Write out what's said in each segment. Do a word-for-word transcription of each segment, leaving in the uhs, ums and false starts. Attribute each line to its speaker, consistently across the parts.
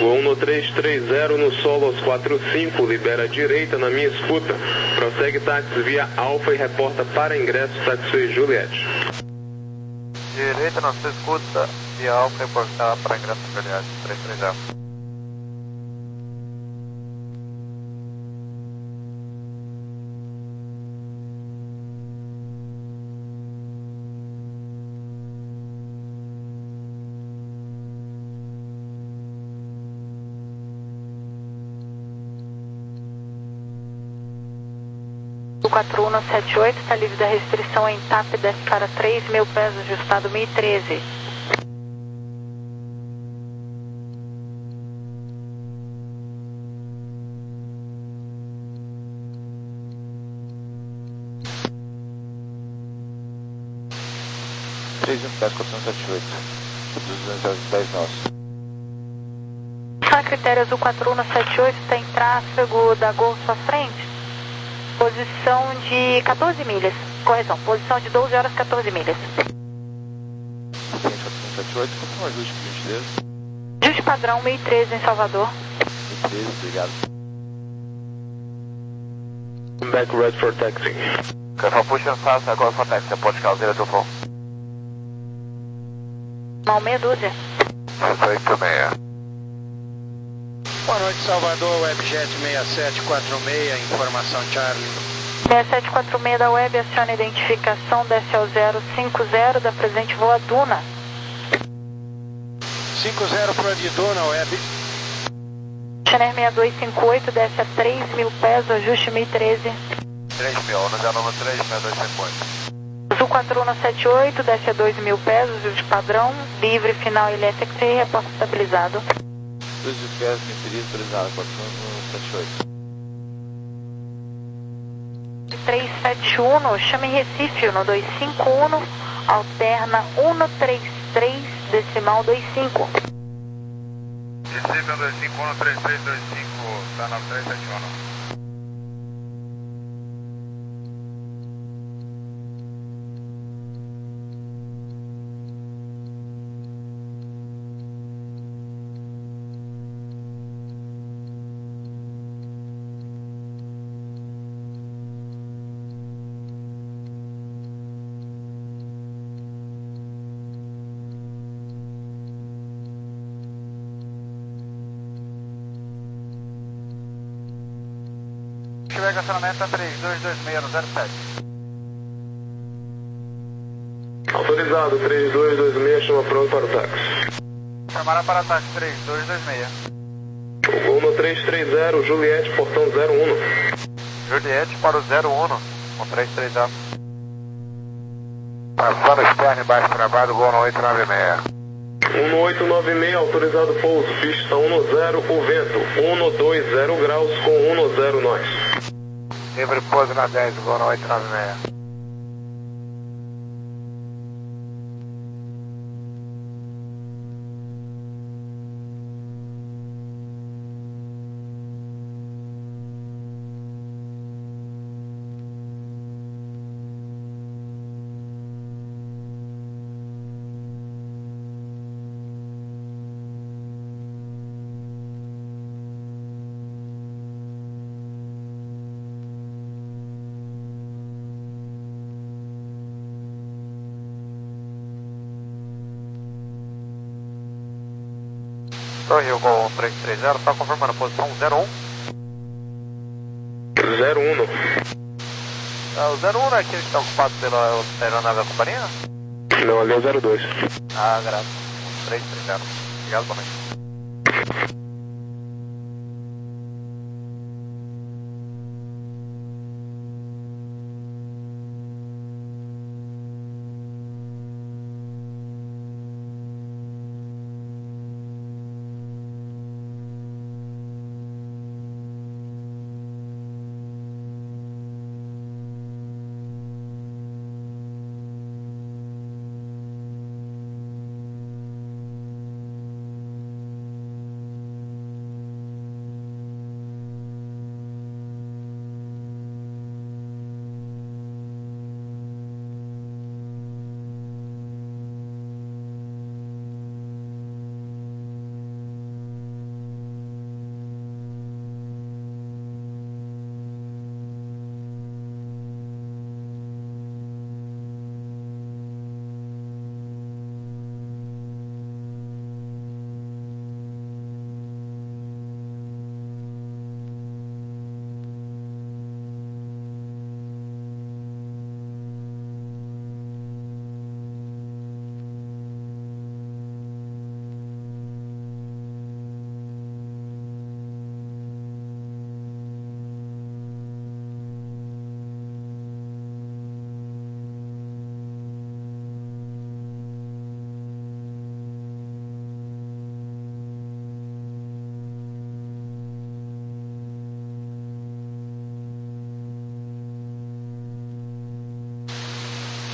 Speaker 1: um três três zero no solo aos quatro cinco, libera a direita na minha escuta. Prossegue táxi via Alfa e reporta para ingresso táxi Juliette.
Speaker 2: Direita na sua escuta, via Alfa e reportar para ingresso Juliette, três três zero.
Speaker 3: O quatro um sete oito está livre da restrição em T A P, desce para três mil pés, ajustado mil e treze.
Speaker 2: três mil pés, quatro um sete oito, duzentos e dez nós.
Speaker 3: A critério azul quatro um sete oito está em tráfego da Gol sua frente. Posição de quatorze milhas. Correção, posição de doze horas, quatorze milhas.
Speaker 2: quatro um sete oito, qual foi o ajuste por gentileza?
Speaker 3: Ajuste padrão mil e treze em Salvador.
Speaker 2: mil e treze, obrigado.
Speaker 1: Back red for taxi.
Speaker 2: Careful pushing fast, agora for taxi, approach caldeira do voo.
Speaker 3: Mal meia dúzia.
Speaker 2: oito meia.
Speaker 4: Boa noite, Salvador, Webjet seis sete quatro seis, informação Charlie.
Speaker 3: seis sete quatro seis da Web, aciona a identificação, desce ao zero cinco zero da presente voa Duna.
Speaker 4: cinco zero para de Duna, Web.
Speaker 3: Channel seis dois cinco oito, desce a três mil pés, ajuste mil e treze.
Speaker 2: três mil, no zero nove três, seis dois cinco oito.
Speaker 3: Azul quatro um sete oito, desce a dois mil pés, ajuste padrão, livre, final elétrico e reporte estabilizado.
Speaker 2: dois mil pés, inferido, autorizado, quatro um sete oito.
Speaker 3: três sete um, chame Recife, no dois cinco um, alterna um três três, decimal dois cinco.
Speaker 2: Recife um dois cinco um, três três dois cinco, tá nove três sete um. Tiver estacionamento é três dois dois seis no zero sete.
Speaker 1: Autorizado, três dois dois seis, chama pronto para o táxi.
Speaker 2: Chamará para táxi três dois dois seis.
Speaker 1: um três três zero, Juliette, portão zero um.
Speaker 2: Juliette para o zero um, um três três zero. Passando externo e baixo travado, gol no oito nove seis.
Speaker 1: um oito nove seis, autorizado pouso, pista um zero, o vento, um dois zero graus com um zero nós.
Speaker 2: Livre pouso na dez, gol no oito nove seis. Rio Gol um três três zero, está confirmando a posição zero um.
Speaker 1: zero um.
Speaker 2: Ah, o zero um não é aquele que está ocupado pela aeronave da companhia?
Speaker 1: Não, ali é o zero dois.
Speaker 2: Ah, graças. um três três zero. Obrigado, boa noite.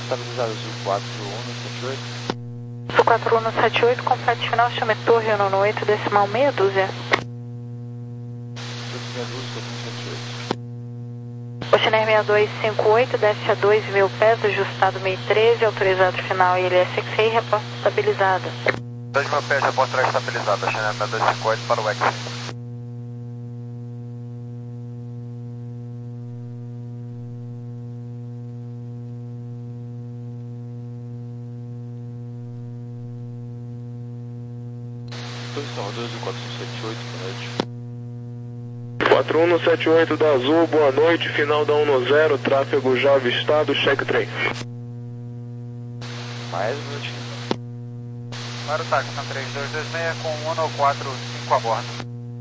Speaker 2: estabilizado, Azul quatro um sete oito.
Speaker 3: Azul quatro um sete oito, complete final, chame Torre um oito, decimal meia dúzia.
Speaker 2: meia dúzia, quatro um sete oito.
Speaker 3: Oceaner seis dois cinco oito, desce a dois mil pés, ajustado meio treze, autorizado final I L S X I, reposta estabilizada.
Speaker 2: dois mil pés, reposta estabilizada, Oceaner seis dois cinco oito para o X. Salvador, Azul quatro um sete oito, boa noite.
Speaker 1: quatro um sete oito da Azul, boa noite, final da um zero, tráfego já avistado, check trem.
Speaker 2: Mais um minutinho. Para o táxi, são três dois dois seis com um quatro cinco a bordo.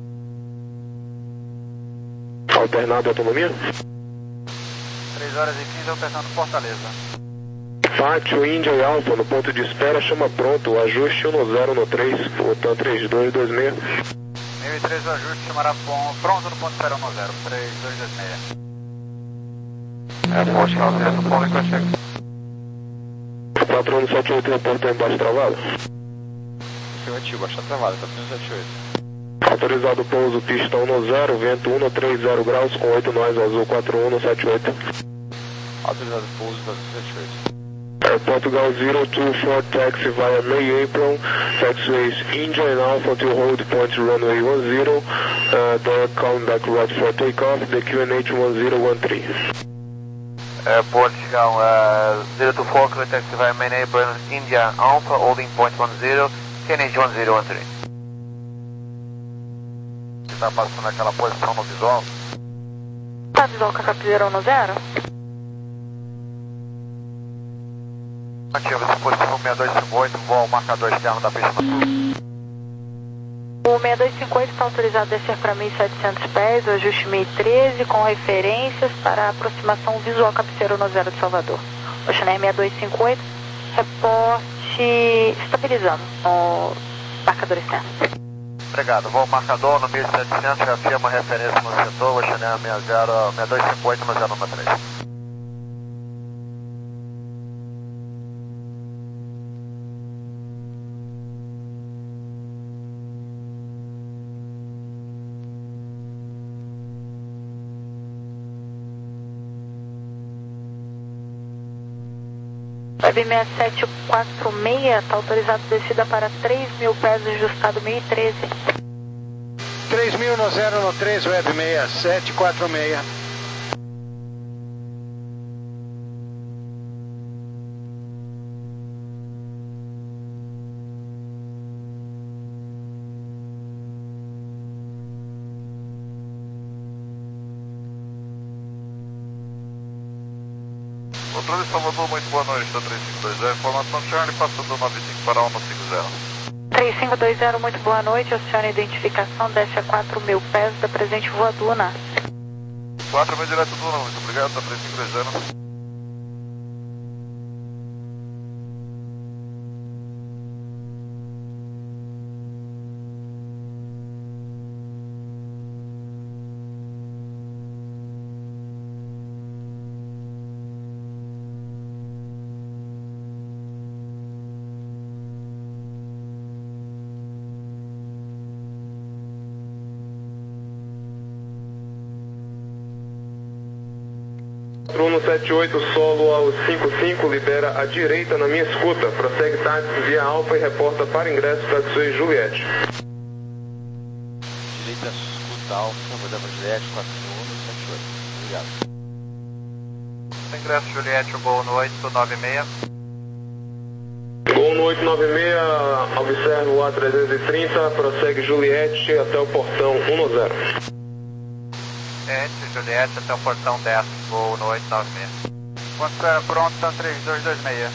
Speaker 1: Alternado autonomia?
Speaker 2: três horas e quinze, alternando Fortaleza.
Speaker 1: Pátio, Índia e Alfa, no ponto de espera, chama pronto, ajuste um zero no três, botão três dois dois seis.
Speaker 2: mil e três, o ajuste chamará pronto no ponto de espera um zero, três dois dois seis. É, forte, calceira do polo e cheque.
Speaker 1: quatro um sete oito, reporta embaixo travado.
Speaker 2: Afirmativo, baixa travada, quatro um sete oito.
Speaker 1: Autorizado pouso, pista um zero, vento um trinta graus, com oito nós, Azul quatro um sete oito.
Speaker 2: Autorizado pouso, quatro um sete oito.
Speaker 1: Air Portugal zero two four, taxi via May April, taxiways India and Alpha to hold point runway one zero, uh, door calling back right for takeoff, the Q N H one zero one three.
Speaker 2: Air Portugal uh, zero two four, taxi via May April, India Alpha, holding point one zero, Q N H one zero one three. Você está passando aquela posição no visual?
Speaker 3: Tá visual com a capzeira um zero?
Speaker 2: Ativa, dispositivo seis dois cinco oito, voo ao marcador externo da pista.
Speaker 3: O seis dois cinco oito está autorizado a descer para mil e setecentos pés, o ajuste mil e treze, com referências para a aproximação visual cabeceira um zero de Salvador. Oceaner seis dois cinco oito, reporte estabilizando no marcador externo.
Speaker 2: Obrigado, voo ao marcador no mil e setecentos, reafirma a referência no setor, Oceaner seis dois cinco oito no zero número três.
Speaker 3: Web seis sete quatro seis, está autorizado descida para três mil pés, ajustado mil e treze.
Speaker 4: três mil no zero no três, Web seis sete quatro seis.
Speaker 2: Controle Salvador, muito boa noite, da três cinco dois zero, informação Charlie, passando do nove cinco para um cinco zero.
Speaker 3: três cinco dois zero, muito boa noite, acione identificação, desce a quatro mil pés da presente Voa Duna.
Speaker 2: quatro mil direto Duna, muito obrigado, da três cinco dois zero.
Speaker 1: quatro um sete oito, solo ao cinco cinco, libera à direita na minha escuta. Prossegue táxi via Alfa e reporta para ingresso taxiway Juliette.
Speaker 2: Direita escuta Alfa, Modelo Juliette, quatro um sete oito. Obrigado. Ingresso Juliette, Gol no oito nove seis.
Speaker 1: Gol no oito nove seis, observa o A trezentos e trinta, prossegue Juliette até o portão um zero.
Speaker 2: Juliette, Juliette até o portão dez, voo no oito nove seis. Quando estiver pronto, tá três dois dois seis.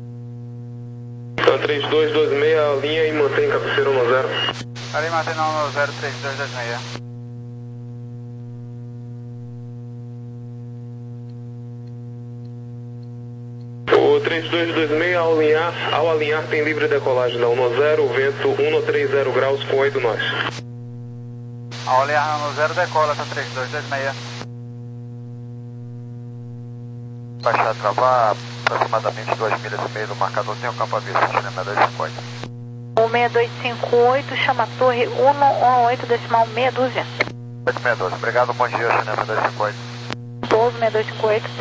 Speaker 1: Tá três dois dois seis, linha e mantém cabeceira um zero.
Speaker 2: Ali mantém no zero três dois dois seis.
Speaker 1: O três dois dois seis ao alinhar, ao alinhar tem livre decolagem da um zero, vento um trinta graus com oito nós.
Speaker 2: Ao alinhar no zero decola, tá três dois dois seis. baixar a travar aproximadamente duas milhas e meia do marcador, tem o campo aviso, China seis dois cinco oito.
Speaker 3: um seis dois cinco oito, chama a torre um um oito decimal meia dúzia.
Speaker 2: oito seis dois, obrigado, bom dia, China seis dois cinco oito.
Speaker 3: Pouso seis dois cinco oito.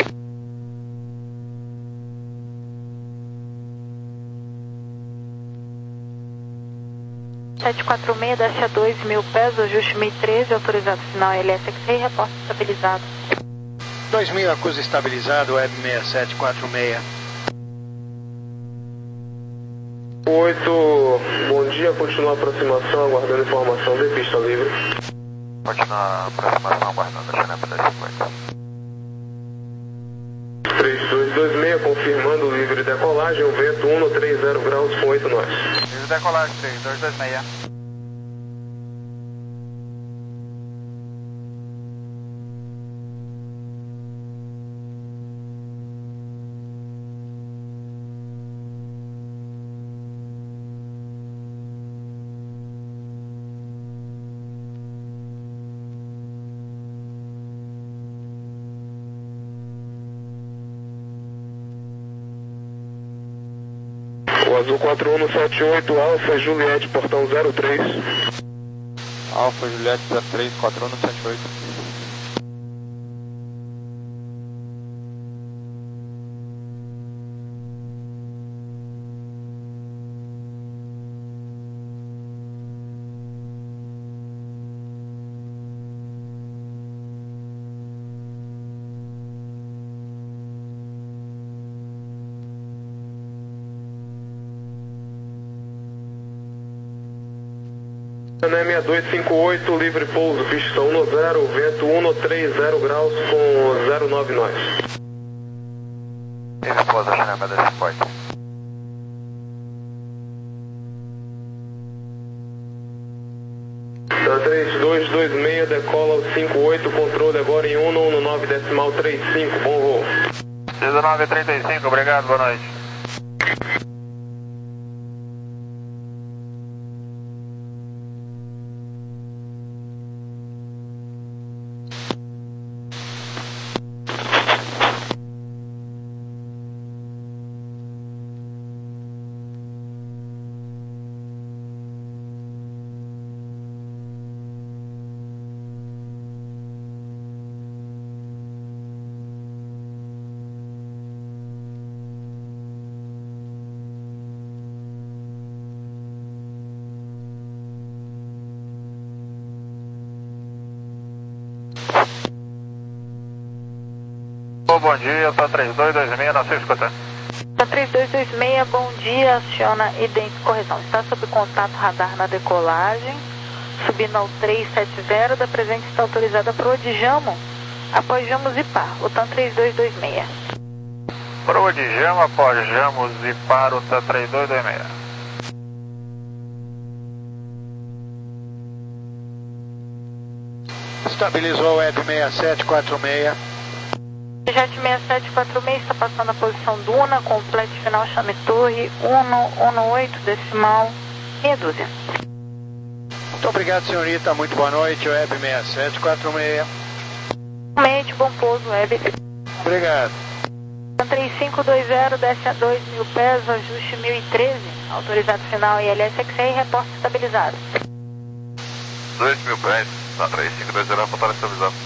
Speaker 3: sete quatro seis, desce a dois mil pés, ajuste mil e treze, autorizado final L S X-Ray, reporte estabilizado.
Speaker 4: dois mil, acusa estabilizado, Web seis sete quatro seis.
Speaker 1: oito, bom dia, continua a aproximação, aguardando informação de pista livre.
Speaker 2: Continua a aproximação, aguardando, China seis dois cinco oito.
Speaker 1: três dois dois seis, confirmando livre decolagem, o vento um três zero graus com oito nós.
Speaker 2: Livre decolagem, três dois dois seis.
Speaker 1: O azul quatro um sete oito, Alfa Juliette, portão zero três.
Speaker 5: Alfa Juliette zero três, quatro um sete oito.
Speaker 1: seis dois cinco oito, livre pouso, pista um zero, vento um três zero graus com zero nove nós.
Speaker 2: Livre pouso, China seis dois cinco oito.
Speaker 1: três dois dois seis, decola o cinco oito, controle agora em um um nove decimal trinta e cinco, bom voo.
Speaker 2: dezenove trinta e cinco, obrigado, boa noite. Bom dia, tá três dois dois seis, na sua escuta.
Speaker 3: Tá três dois dois seis, bom dia, aciona idêntico, correção. Está sob contato radar na decolagem, subindo ao três sete zero, da presente está autorizada para o Odijamo, após Jamo Zipar, o TAM três dois dois seis.
Speaker 2: Para o Odijamo, após Jamo Zipar, o TAM três dois dois seis.
Speaker 4: Estabilizou o Web seis sete quatro seis.
Speaker 3: Jet seis sete quatro seis está passando a posição Duna, complete final chame torre um um oito decimal meia dúzia.
Speaker 4: Muito obrigado, senhorita, muito boa noite, Web seis sete quatro seis.
Speaker 3: Mente, bom pouso, Web.
Speaker 4: Obrigado.
Speaker 3: três cinco dois zero, desce a dois mil pés, ajuste mil e treze, autorizado final I L S X-Ray, reporte estabilizado.
Speaker 2: dois mil pés, na três cinco dois zero, reporte estabilizado.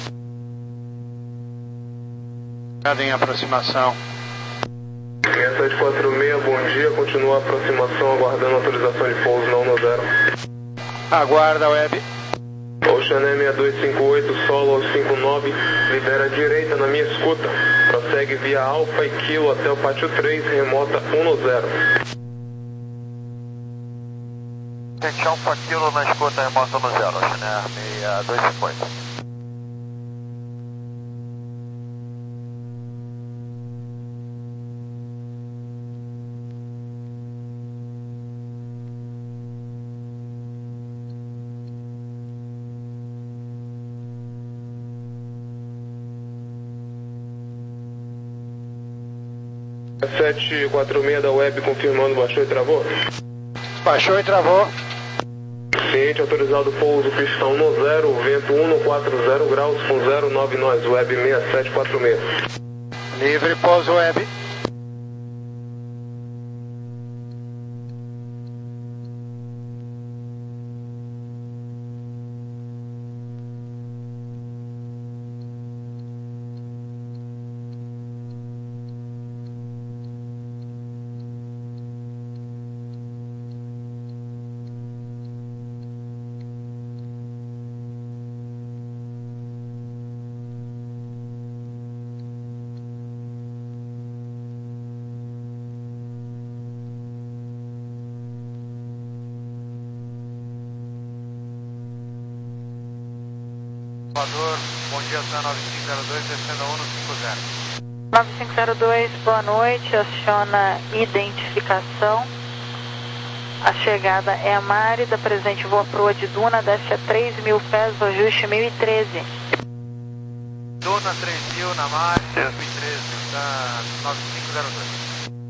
Speaker 4: Em aproximação.
Speaker 1: seis sete quatro seis, bom dia, continua a aproximação, aguardando autorização de pouso na um zero.
Speaker 4: Aguarda, Web.
Speaker 1: Ocean seis dois cinco oito, solo cinco nove, lidera à direita na minha escuta, prossegue via Alfa e Kilo até o pátio três, remota um zero.
Speaker 2: Gente, Alfa Kilo na escuta, remota um zero, China seis dois cinco oito.
Speaker 1: sete quatro seis da Web confirmando, baixou e travou?
Speaker 4: Baixou e travou.
Speaker 1: Ciente, autorizado pouso, pista um zero, vento um quatro zero graus com zero nove nós, Web seis sete quatro seis.
Speaker 4: Livre, pouso web.
Speaker 2: Salvador, bom dia, Sam nove cinco zero dois, descendo a um no cinco zero.
Speaker 3: nove cinco zero dois, boa noite, aciona identificação. A chegada é a Mari, da presente voa proa de Duna, desce a três mil pés, o ajuste mil e treze.
Speaker 2: Duna três mil na marcha, mil e treze, tá nove cinco zero dois.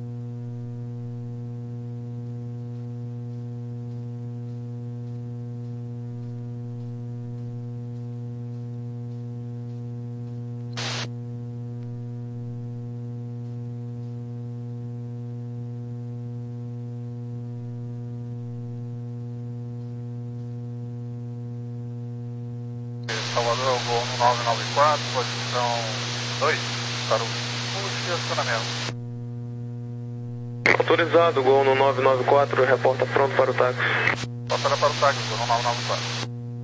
Speaker 2: Salvador, voo no nove nove quatro, posição dois, para o impulso e acionamento.
Speaker 1: Autorizado, Gol no nove nove quatro, reporta pronto para o táxi.
Speaker 2: Passará para o táxi, voo no nove nove quatro.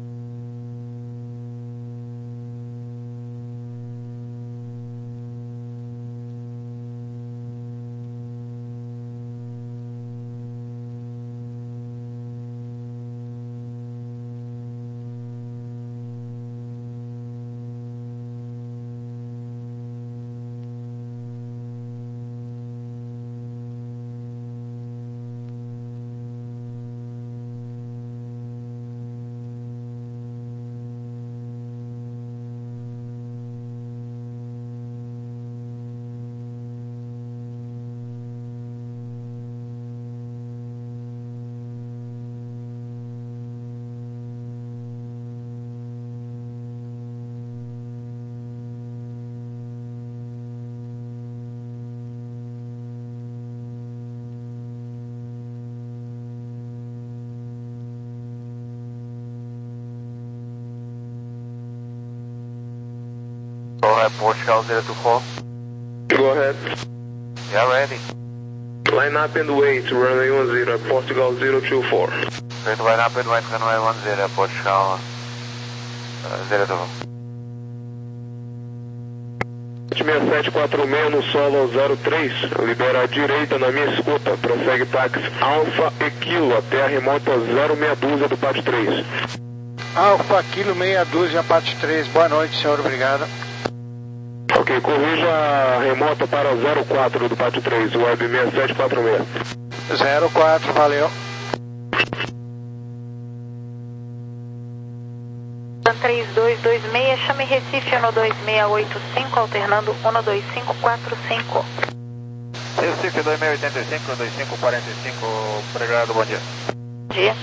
Speaker 2: Go ahead, Portugal zero two four.
Speaker 1: Go ahead.
Speaker 2: Yeah, ready.
Speaker 1: Line up and wait, runway one zero, Portugal zero two four.
Speaker 2: Great line up and wait, runway one zero, Portugal uh, zero two four.
Speaker 1: seis sete quatro seis no solo zero três, libera a direita na minha escuta, prossegue táxi Alfa e Kilo até a remota zero seis dúzia do Pat três.
Speaker 4: Alfa, Kilo meia dúzia, Pat três, boa noite, senhor, obrigado.
Speaker 1: Ok, corrija a remota para zero quatro do Pat três, web seis sete quatro seis.
Speaker 4: zero quatro, valeu.
Speaker 3: três dois dois seis, chame Recife no dois seis oito cinco, alternando um dois cinco quatro cinco.
Speaker 2: Recife dois seis oito cinco, dois cinco quatro cinco, obrigado, bom dia.
Speaker 3: Bom dia.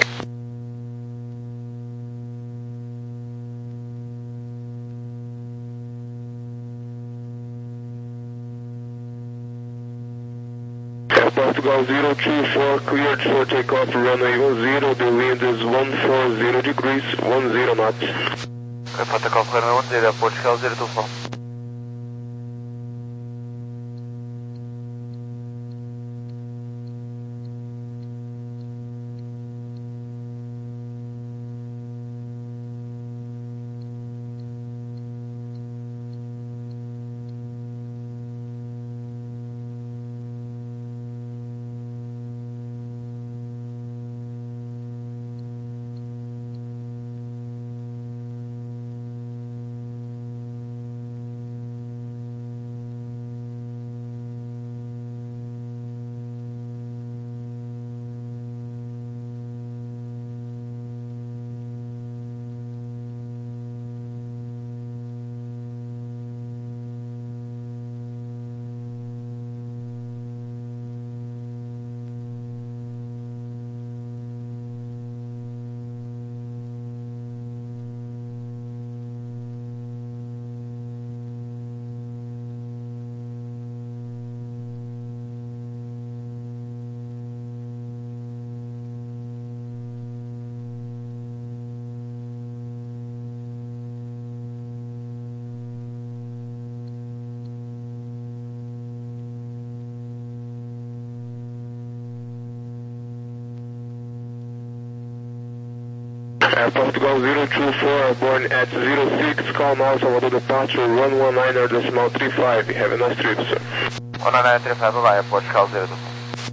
Speaker 1: Portugal zero two four, cleared for takeoff, runway one zero, the wind is one four zero degrees, one zero knots.
Speaker 2: Okay, for takeoff, runway one zero, Portugal zero two four.
Speaker 1: Uh, Portugal zero two four, born at zero six, call now Salvador departure, one one nine decimal three five. Have a nice trip, sir.
Speaker 2: one one nine three five, bye bye, Portugal zero two four.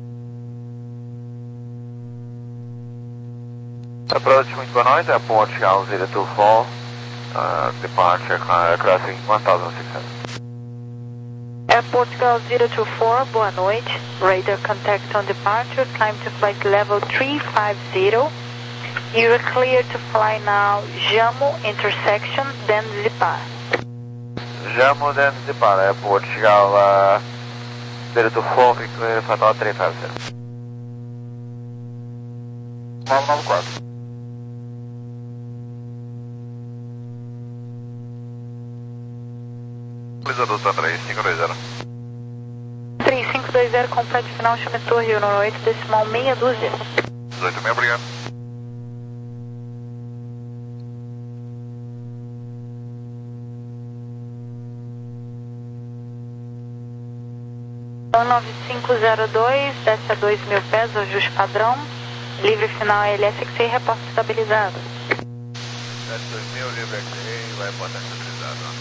Speaker 2: Approach, muito boa noite, é Portugal zero two four, uh, departure uh, crossing one thousand six hundred.
Speaker 3: É Portugal zero two four, boa noite. Radar contact on departure, climb to flight level three five zero. You are clear to fly now, Jamo intersection, then Zipar.
Speaker 2: Jamo, then Zipar, é Portugal uh, zero two four, clear fatal three five zero. nove nove quatro. Utilizador tá três cinco dois zero.
Speaker 3: três cinco dois zero, complete final, chame Torre uno oito, decimal meia dúzia.
Speaker 2: dezoito meia, obrigado.
Speaker 3: um nove cinco zero dois, desce a dois mil pés, ajuste padrão. Livre final L S X A, reporte estabilizado.
Speaker 2: Desce dois mil, livre X A, vai reportar estabilizado.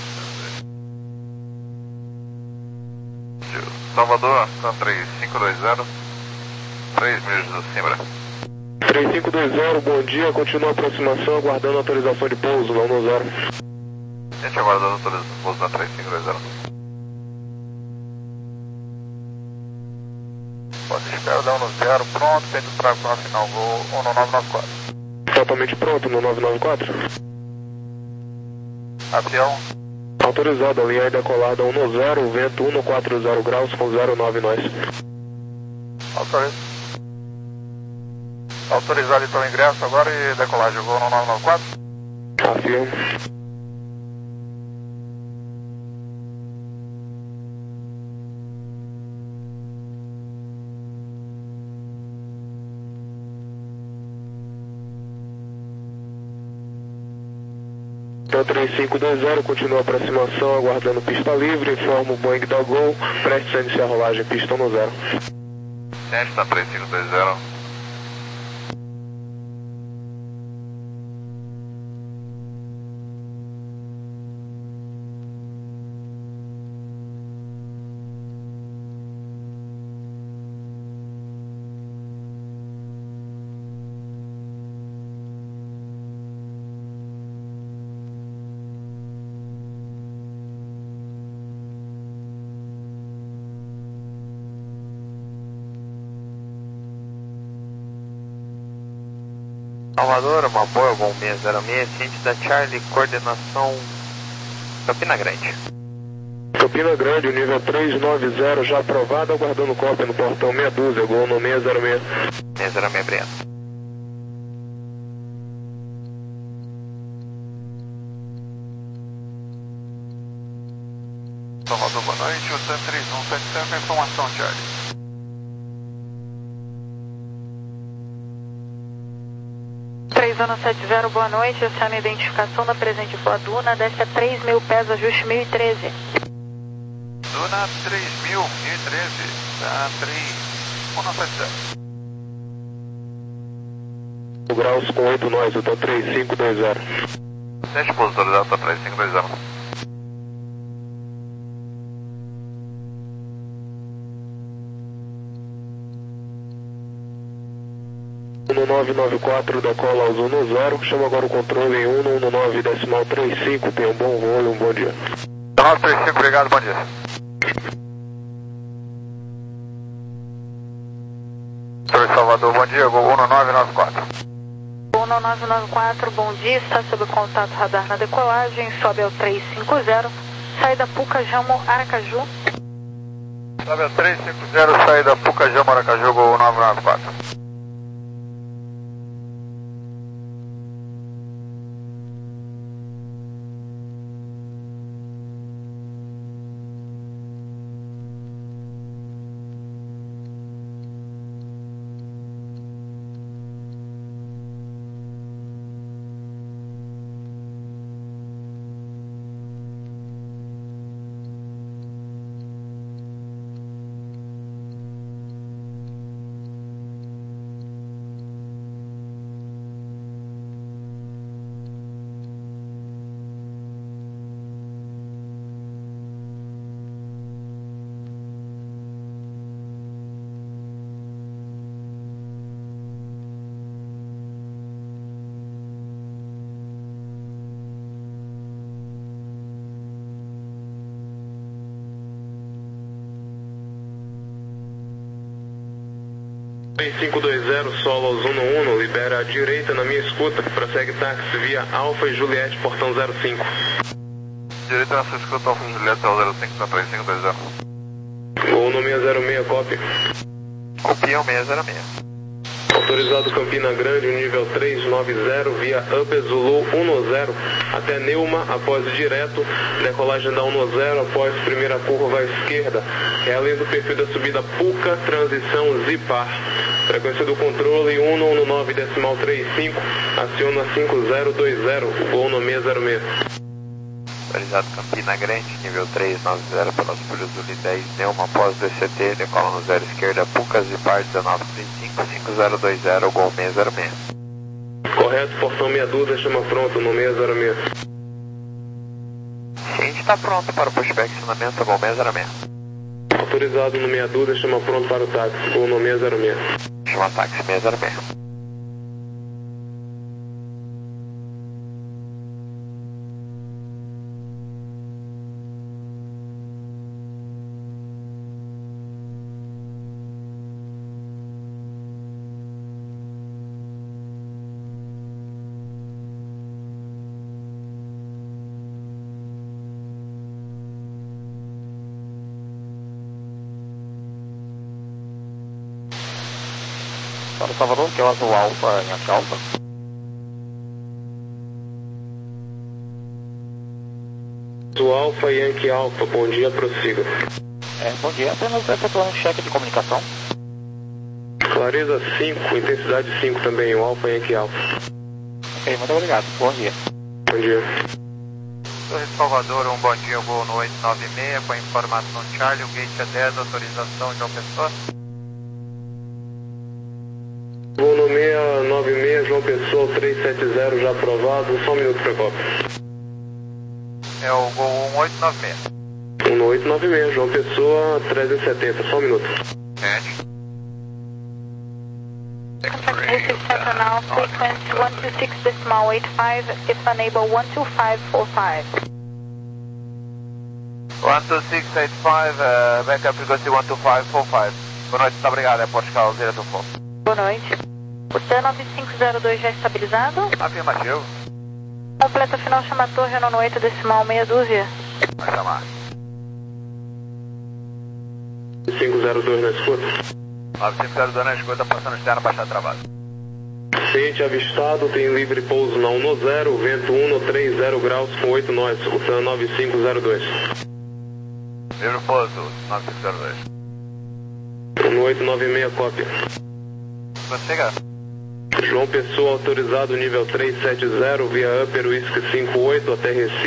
Speaker 2: Salvador, são três cinco dois zero, três milhas do Simbra.
Speaker 1: três cinco dois zero, bom dia, continua a aproximação, aguardando autorização de pouso, lá no zero.
Speaker 2: A gente aguardando autorização de pouso na três cinco dois zero. Pode esperar, dá um no zero, pronto, feito para a final, voo um no nove nove quatro.
Speaker 1: Totalmente pronto no nove nove quatro?
Speaker 2: Avião.
Speaker 1: Autorizado, a linha decolada um no zero, vento um no quatro zero graus com zero nove nós.
Speaker 2: Autorizado. Autorizado então o ingresso agora e decolagem, voo no nove nove quatro.
Speaker 1: Afirmo. Então três cinco dois zero, continua a aproximação, aguardando pista livre, informa o Boeing da Gol, prestes a iniciar a rolagem, pistão no zero.
Speaker 2: Ciente, está três cinco dois zero. Salvador, uma boa, bom mês, zero seis, ciente da Charlie, coordenação Campina Grande.
Speaker 1: Campina Grande, nível três nove zero, já aprovado, aguardando cópia no portão meia dúzia, gol no seis zero seis.
Speaker 2: seis zero seis, obrigado. Salvador, boa noite, o Sam três um sete sete, informação, Charlie.
Speaker 3: três um sete zero, boa noite. Essa é a identificação da presente voa Duna, desce a três mil pés, ajuste mil e treze.
Speaker 2: Duna três mil, mil e treze, tá três um sete zero.
Speaker 1: O graus com oito nós, eu tô três cinco dois zero.
Speaker 2: sete pouso autorizado, tá três cinco dois zero.
Speaker 1: um nove nove quatro, decola ao Zuno zero, chama agora o controle em um um nove decimal três cinco, tenha um bom voo e um bom dia.
Speaker 2: nove três cinco, obrigado, bom dia. Senhor Salvador, bom dia, voo um nove nove quatro.
Speaker 3: um nove nove quatro, bom dia, está sob contato radar na decolagem, sobe ao três cinco zero, saída Puca Jamo Aracaju.
Speaker 2: Sobe ao três cinco zero, saída Puca Jamo Aracaju, voo um nove nove quatro.
Speaker 1: cinco dois zero, Solos um um, libera à direita na minha escuta, prossegue táxi via Alfa e Juliette, portão zero cinco.
Speaker 2: Direita na sua escuta, Alfa e Juliette, zero cinco para três cinco dois zero.
Speaker 1: Gol no seis zero seis, copy.
Speaker 2: Copião seis zero seis.
Speaker 1: Autorizado Campina Grande, nível três nove zero, via Upper Zulu um zero, até Neuma, após direto, decolagem da um zero, após primeira curva à esquerda, realiza o perfil da subida Puca, transição Zipar. Frequência do controle um um nove decimal trinta e cinco, aciona cinco zero dois zero, gol no seis zero seis.
Speaker 2: Autorizado Campina Grande, nível três nove zero, pelas Pulhas do dez, Neuma, após D C T, decola no zero esquerda, Puca, Zipar, dezenove trinta e cinco, cinco zero dois zero, gol seis zero seis.
Speaker 1: Correto, portão meia dúzia, chama pronto no seis zero seis.
Speaker 2: A gente está pronto para o pushback, acionamento, gol seis zero seis.
Speaker 1: Autorizado no meia dúzia, chama pronto para o táxi, gol no seis zero seis.
Speaker 2: Chama táxi seis zero seis.
Speaker 5: Para Salvador, que é o azul Alfa em Yankee Alfa.
Speaker 1: Azul Alfa e Yankee Alfa, bom dia, prossiga.
Speaker 5: É, bom dia, apenas efetuando um cheque de comunicação.
Speaker 1: Clareza cinco, intensidade cinco também, o Alfa e Yankee Alfa.
Speaker 5: Ok, muito obrigado, bom dia.
Speaker 1: Bom dia.
Speaker 2: Torre de Salvador, um bom dia, voo no oito nove seis, com a informação Charlie, o gate é dez, autorização João Pessoa.
Speaker 1: Voo no seis nove seis, João Pessoa, três sete zero, já aprovado, só um minuto para cópia.
Speaker 2: É o gol um oito nove seis.
Speaker 1: Um no oito nove seis, João Pessoa, trezentos e setenta, só um minuto.
Speaker 2: Heading.
Speaker 3: Received Central frequency one two six decimal eight five, if unable one two five four five.
Speaker 2: one two six eight five, uh, backup frequency one two five four five. Boa noite, muito obrigado, é Portugal, direto ao foco.
Speaker 3: Boa noite. O T nove cinco zero dois já estabilizado?
Speaker 2: Afirmativo.
Speaker 3: Completa final chama torre no oito decimal meia dúzia.
Speaker 2: Vai chamar.
Speaker 1: cinco zero dois na escuta.
Speaker 2: nove cinco zero dois na escuta, passando externo, baixar travado.
Speaker 1: Ciente avistado, tem livre pouso na um zero, vento um no três zero graus com oito nós, escutando nove cinco zero dois.
Speaker 2: Livre pouso, nove cinco zero dois.
Speaker 1: Um oito nove seis, cópia.
Speaker 2: Prossiga.
Speaker 1: João Pessoa autorizado nível três sete zero via Upper Whisky cinco oito até Recife.